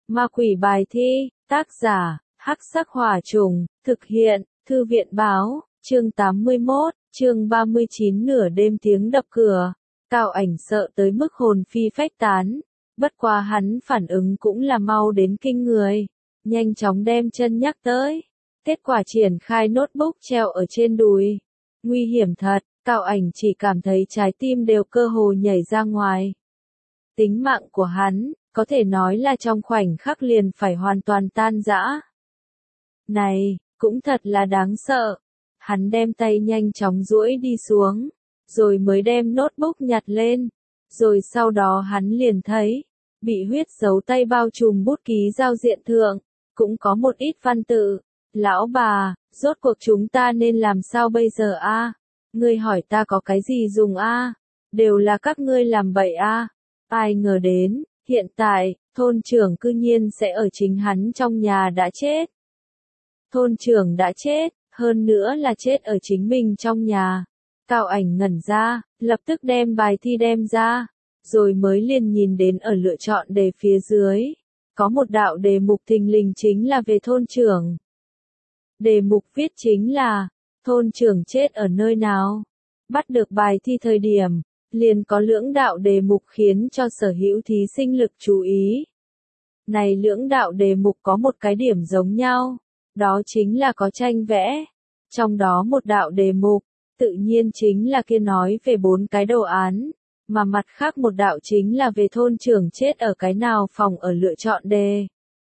Ma quỷ bài thi, tác giả, Hắc Sắc Hỏa Trùng, thực hiện, Thư viện báo, chương 81, chương 39 nửa đêm tiếng đập cửa. Cao Ảnh sợ tới mức hồn phi phách tán, bất quá hắn phản ứng cũng là mau đến kinh người, nhanh chóng đem chân nhắc tới. Kết quả triển khai notebook treo ở trên đùi. Nguy hiểm thật, Cao Ảnh chỉ cảm thấy trái tim đều cơ hồ nhảy ra ngoài. Tính mạng của hắn, có thể nói là trong khoảnh khắc liền phải hoàn toàn tan rã. Này, cũng thật là đáng sợ. Hắn đem tay nhanh chóng duỗi đi xuống, rồi mới đem notebook nhặt lên. Rồi sau đó hắn liền thấy, bị huyết dấu tay bao trùm bút ký giao diện thượng, cũng có một ít văn tự. Lão bà, rốt cuộc chúng ta nên làm sao bây giờ a? Ngươi hỏi ta có cái gì dùng a? Đều là các ngươi làm bậy a. Ai ngờ đến, hiện tại, thôn trưởng cư nhiên sẽ ở chính hắn trong nhà đã chết. Thôn trưởng đã chết, hơn nữa là chết ở chính mình trong nhà. Cao Ảnh ngẩn ra, lập tức đem bài thi đem ra, rồi mới liền nhìn đến ở lựa chọn đề phía dưới. Có một đạo đề mục thình lình chính là về thôn trưởng. Đề mục viết chính là, thôn trưởng chết ở nơi nào? Bắt được bài thi thời điểm, liền có lưỡng đạo đề mục khiến cho sở hữu thí sinh lực chú ý. Này lưỡng đạo đề mục có một cái điểm giống nhau, đó chính là có tranh vẽ. Trong đó một đạo đề mục, tự nhiên chính là kia nói về 4 cái đồ án, mà mặt khác một đạo chính là về thôn trưởng chết ở cái nào phòng ở lựa chọn đề.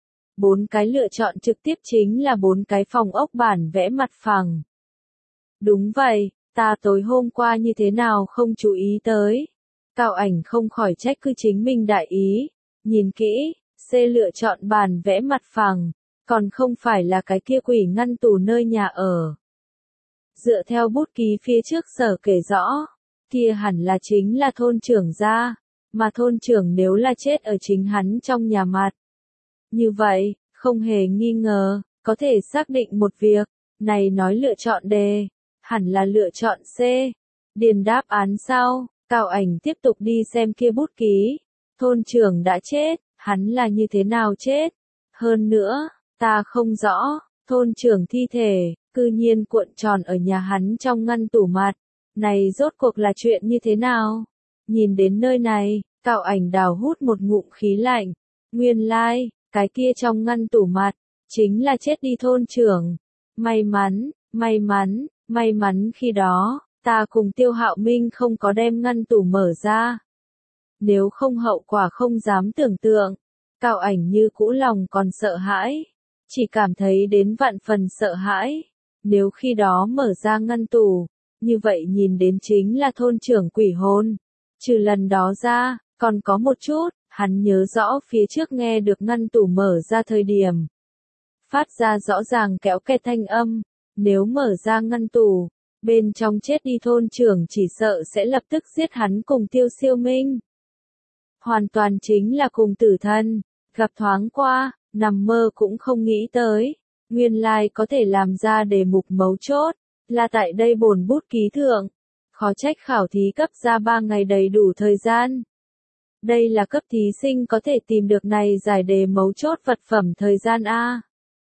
4 cái lựa chọn trực tiếp chính là 4 cái phòng ốc bản vẽ mặt phẳng. Đúng vậy, ta tối hôm qua như thế nào không chú ý tới. Cao Ảnh không khỏi trách cứ chính mình đại ý, nhìn kỹ, C lựa chọn bản vẽ mặt phẳng, còn không phải là cái kia quỷ ngăn tủ nơi nhà ở. Dựa theo bút ký phía trước sở kể rõ, kia hẳn là chính là thôn trưởng gia, mà thôn trưởng nếu là chết ở chính hắn trong nhà mặt. Như vậy, không hề nghi ngờ, có thể xác định một việc, này nói lựa chọn đề, hẳn là lựa chọn C. Điền đáp án sau, Cao Ảnh tiếp tục đi xem kia bút ký. Thôn trưởng đã chết, hắn là như thế nào chết? Hơn nữa, ta không rõ, thôn trưởng thi thể, cư nhiên cuộn tròn ở nhà hắn trong ngăn tủ mặt. Này rốt cuộc là chuyện như thế nào? Nhìn đến nơi này, Cao Ảnh đào hút một ngụm khí lạnh. Nguyên lai, cái kia trong ngăn tủ mặt, chính là chết đi thôn trưởng. May mắn khi đó, ta cùng Tiêu Hạo Minh không có đem ngăn tủ mở ra. Nếu không hậu quả không dám tưởng tượng. Cao Ảnh như cũ lòng còn sợ hãi, chỉ cảm thấy đến vạn phần sợ hãi. Nếu khi đó mở ra ngăn tủ, như vậy nhìn đến chính là thôn trưởng quỷ hồn. Trừ lần đó ra, còn có một chút, hắn nhớ rõ phía trước nghe được ngăn tủ mở ra thời điểm. Phát ra rõ ràng kéo kẹt thanh âm, nếu mở ra ngăn tủ, bên trong chết đi thôn trưởng chỉ sợ sẽ lập tức giết hắn cùng Tiêu Siêu Minh. Hoàn toàn chính là cùng tử thân, gặp thoáng qua, nằm mơ cũng không nghĩ tới. Nguyên lai có thể làm ra đề mục mấu chốt, là tại đây bổn bút ký thượng. Khó trách khảo thí cấp ra 3 ngày đầy đủ thời gian. Đây là cấp thí sinh có thể tìm được này giải đề mấu chốt vật phẩm thời gian A.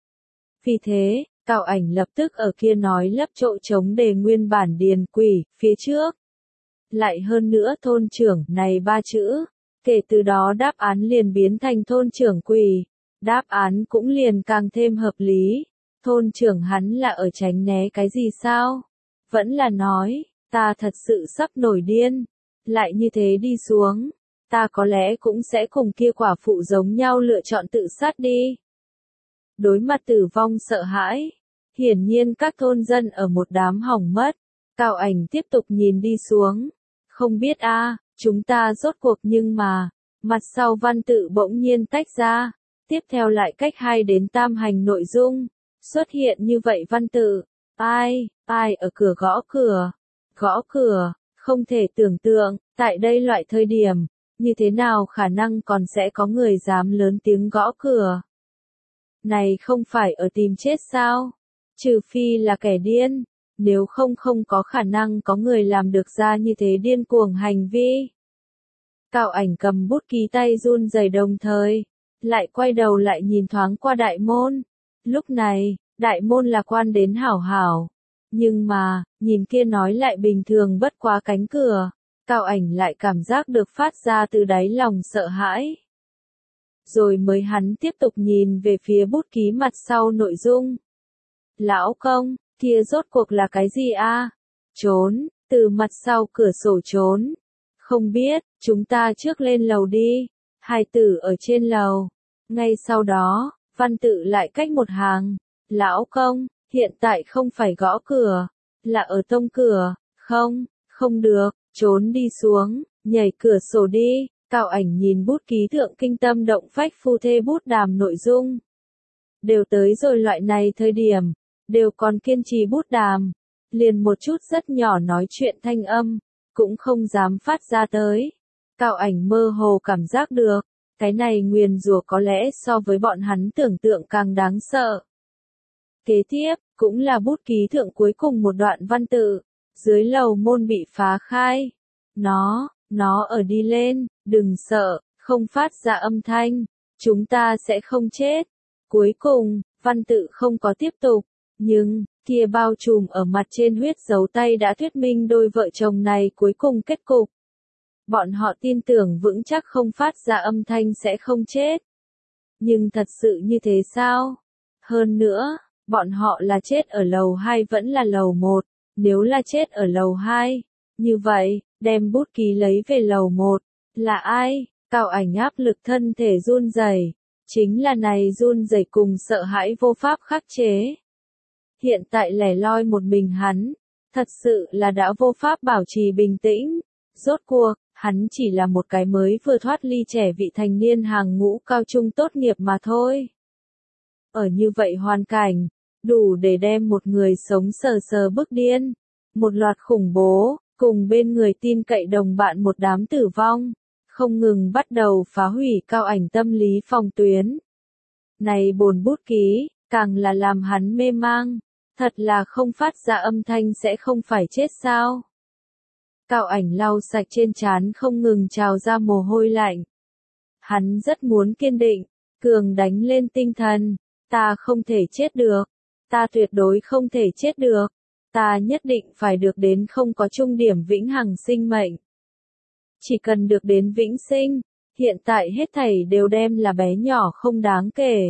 Vì thế, Cao Ảnh lập tức ở kia nói lấp chỗ trống đề nguyên bản điền quỷ, phía trước. Lại hơn nữa thôn trưởng này 3 chữ, kể từ đó đáp án liền biến thành thôn trưởng quỷ. Đáp án cũng liền càng thêm hợp lý. Thôn trưởng hắn là ở tránh né cái gì sao? Vẫn là nói, ta thật sự sắp nổi điên. Lại như thế đi xuống, ta có lẽ cũng sẽ cùng kia quả phụ giống nhau lựa chọn tự sát đi. Đối mặt tử vong sợ hãi, hiển nhiên các thôn dân ở một đám hỏng mất. Cao Ảnh tiếp tục nhìn đi xuống. Không biết chúng ta rốt cuộc nhưng mà, mặt sau văn tự bỗng nhiên tách ra. Tiếp theo lại cách 2 đến 3 hành nội dung, xuất hiện như vậy văn tự. Ai ở cửa gõ cửa, không thể tưởng tượng, tại đây loại thời điểm, như thế nào khả năng còn sẽ có người dám lớn tiếng gõ cửa. Này không phải ở tìm chết sao? Trừ phi là kẻ điên, nếu không có khả năng có người làm được ra như thế điên cuồng hành vi. Cao Ảnh cầm bút ký tay run rẩy đồng thời, lại quay đầu lại nhìn thoáng qua đại môn. Lúc này, đại môn là quan đến hảo hảo. Nhưng mà, nhìn kia nói lại bình thường bất quá cánh cửa. Cao ảnh lại cảm giác được phát ra từ đáy lòng sợ hãi. Rồi mới hắn tiếp tục nhìn về phía bút ký mặt sau nội dung. Lão công, kia rốt cuộc là cái gì a? Trốn, từ mặt sau cửa sổ trốn. Không biết, chúng ta trước lên lầu đi. Hai tử ở trên lầu. Ngay sau đó, văn tự lại cách một hàng. Lão công, hiện tại không phải gõ cửa, là ở tông cửa. Không, không được, trốn đi xuống, nhảy cửa sổ đi. Cao ảnh nhìn bút ký thượng kinh tâm động phách phu thê bút đàm nội dung. Đều tới rồi loại này thời điểm, đều còn kiên trì bút đàm. Liền một chút rất nhỏ nói chuyện thanh âm, cũng không dám phát ra tới. Cao ảnh mơ hồ cảm giác được, cái này nguyền rủa có lẽ so với bọn hắn tưởng tượng càng đáng sợ. Kế tiếp, cũng là bút ký thượng cuối cùng một đoạn văn tự, dưới lầu môn bị phá khai. Nó ở đi lên, đừng sợ, không phát ra âm thanh, chúng ta sẽ không chết. Cuối cùng, văn tự không có tiếp tục, nhưng, kia bao trùm ở mặt trên huyết dấu tay đã thuyết minh đôi vợ chồng này cuối cùng kết cục. Bọn họ tin tưởng vững chắc không phát ra âm thanh sẽ không chết. Nhưng thật sự như thế sao? Hơn nữa, bọn họ là chết ở lầu 2 vẫn là lầu 1, nếu là chết ở lầu 2, như vậy, đem bút ký lấy về lầu 1, là ai? Cao ảnh áp lực thân thể run rẩy, chính là này run rẩy cùng sợ hãi vô pháp khắc chế. Hiện tại lẻ loi một mình hắn, thật sự là đã vô pháp bảo trì bình tĩnh. Rốt cuộc, hắn chỉ là một cái mới vừa thoát ly trẻ vị thành niên hàng ngũ cao trung tốt nghiệp mà thôi. Ở như vậy hoàn cảnh, đủ để đem một người sống sờ sờ bức điên. Một loạt khủng bố, cùng bên người tin cậy đồng bạn một đám tử vong, không ngừng bắt đầu phá hủy cao ảnh tâm lý phòng tuyến. Này bổn bút ký, càng là làm hắn mê mang, thật là không phát ra âm thanh sẽ không phải chết sao. Cao ảnh lau sạch trên trán không ngừng trào ra mồ hôi lạnh. Hắn rất muốn kiên định, cường đánh lên tinh thần, ta không thể chết được, ta tuyệt đối không thể chết được, ta nhất định phải được đến không có chung điểm vĩnh hằng sinh mệnh. Chỉ cần được đến vĩnh sinh, hiện tại hết thảy đều đem là bé nhỏ không đáng kể.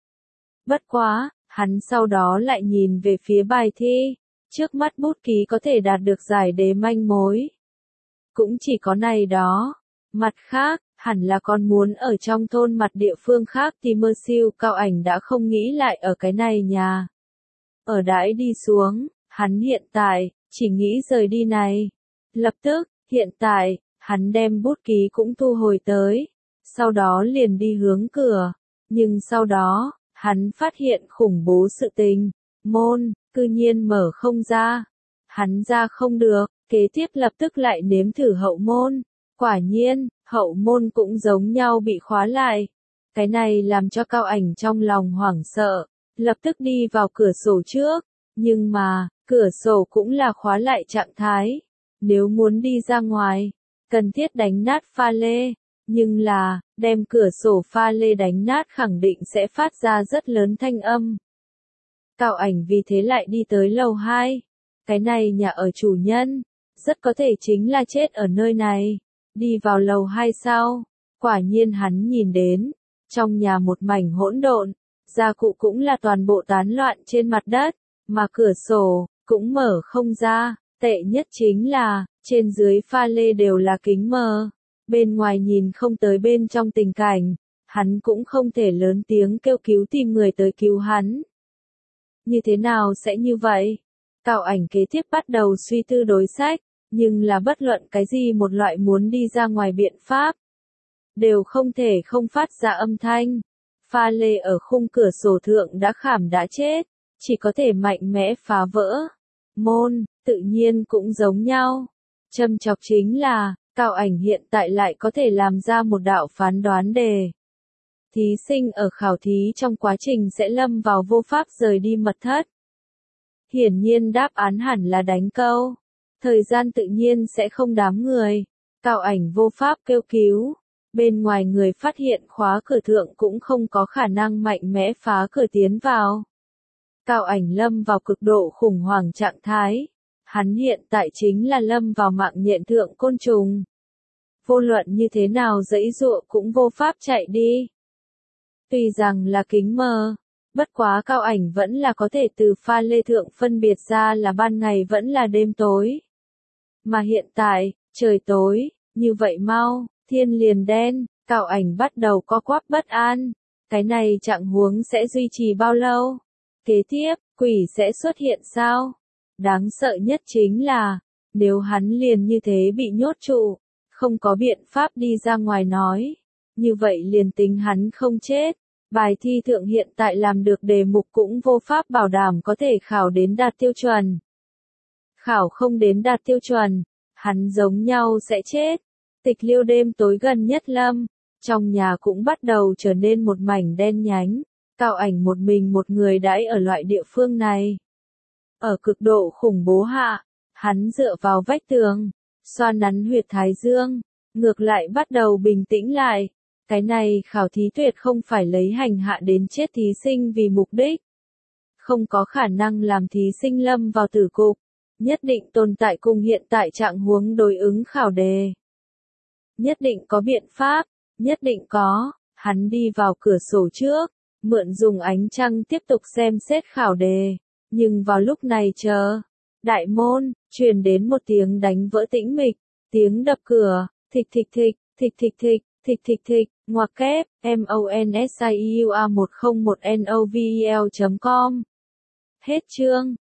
Bất quá, hắn sau đó lại nhìn về phía bài thi, trước mắt bút ký có thể đạt được giải đế manh mối. Cũng chỉ có này đó. Mặt khác, hẳn là còn muốn ở trong thôn mặt địa phương khác thì mơ siêu cao ảnh đã không nghĩ lại ở cái này nhà. Ở đãi đi xuống, hắn hiện tại, chỉ nghĩ rời đi này. Lập tức, hiện tại, hắn đem bút ký cũng thu hồi tới. Sau đó liền đi hướng cửa. Nhưng sau đó, hắn phát hiện khủng bố sự tình. Môn, cư nhiên mở không ra. Hắn ra không được, kế tiếp lập tức lại nếm thử hậu môn. Quả nhiên, hậu môn cũng giống nhau bị khóa lại. Cái này làm cho cao ảnh trong lòng hoảng sợ, lập tức đi vào cửa sổ trước. Nhưng mà, cửa sổ cũng là khóa lại trạng thái. Nếu muốn đi ra ngoài, cần thiết đánh nát pha lê. Nhưng là, đem cửa sổ pha lê đánh nát khẳng định sẽ phát ra rất lớn thanh âm. Cao ảnh vì thế lại đi tới lầu 2. Cái này nhà ở chủ nhân, rất có thể chính là chết ở nơi này. Đi vào lầu 2 sau, quả nhiên hắn nhìn đến, trong nhà một mảnh hỗn độn, gia cụ cũng là toàn bộ tán loạn trên mặt đất, mà cửa sổ, cũng mở không ra, tệ nhất chính là, trên dưới pha lê đều là kính mờ, bên ngoài nhìn không tới bên trong tình cảnh, hắn cũng không thể lớn tiếng kêu cứu tìm người tới cứu hắn. Như thế nào sẽ như vậy? Cao ảnh kế tiếp bắt đầu suy tư đối sách, nhưng là bất luận cái gì một loại muốn đi ra ngoài biện pháp, đều không thể không phát ra âm thanh. Pha lê ở khung cửa sổ thượng đã khảm đã chết, chỉ có thể mạnh mẽ phá vỡ. Môn, tự nhiên cũng giống nhau. Châm chọc chính là, cao ảnh hiện tại lại có thể làm ra một đạo phán đoán đề. Thí sinh ở khảo thí trong quá trình sẽ lâm vào vô pháp rời đi mật thất. Hiển nhiên đáp án hẳn là đánh câu. Thời gian tự nhiên sẽ không đám người. Cao ảnh vô pháp kêu cứu. Bên ngoài người phát hiện khóa cửa thượng cũng không có khả năng mạnh mẽ phá cửa tiến vào. Cao Ảnh lâm vào cực độ khủng hoảng trạng thái. Hắn hiện tại chính là lâm vào mạng nhện thượng côn trùng. Vô luận như thế nào giãy giụa cũng vô pháp chạy đi. Tuy rằng là kính mờ, bất quá Cao Ảnh vẫn là có thể từ pha lê thượng phân biệt ra là ban ngày vẫn là đêm tối. Mà hiện tại, trời tối, như vậy mau, thiên liền đen, Cao Ảnh bắt đầu co quắp bất an. Cái này trạng huống sẽ duy trì bao lâu? Kế tiếp, quỷ sẽ xuất hiện sao? Đáng sợ nhất chính là, nếu hắn liền như thế bị nhốt trụ, không có biện pháp đi ra ngoài nói. Như vậy liền tính hắn không chết. Bài thi thượng hiện tại làm được đề mục cũng vô pháp bảo đảm có thể khảo đến đạt tiêu chuẩn. Khảo không đến đạt tiêu chuẩn, hắn giống nhau sẽ chết. Tịch liêu đêm tối gần nhất lâm, trong nhà cũng bắt đầu trở nên một mảnh đen nhánh. Cao Ảnh một mình một người đãi ở loại địa phương này. Ở cực độ khủng bố hạ, hắn dựa vào vách tường, xoa nắn huyệt thái dương, ngược lại bắt đầu bình tĩnh lại. Cái này khảo thí tuyệt không phải lấy hành hạ đến chết thí sinh vì mục đích. Không có khả năng làm thí sinh lâm vào tử cục, nhất định tồn tại cùng hiện tại trạng huống đối ứng khảo đề. Nhất định có biện pháp, nhất định có, hắn đi vào cửa sổ trước, mượn dùng ánh trăng tiếp tục xem xét khảo đề, nhưng vào lúc này đại môn, truyền đến một tiếng đánh vỡ tĩnh mịch, tiếng đập cửa, thịch thịch thịch, thịch thịch thịch, thịch thịch thịch, ngoặc kép, MONSIEUA101NOVEL.com. Hết chương.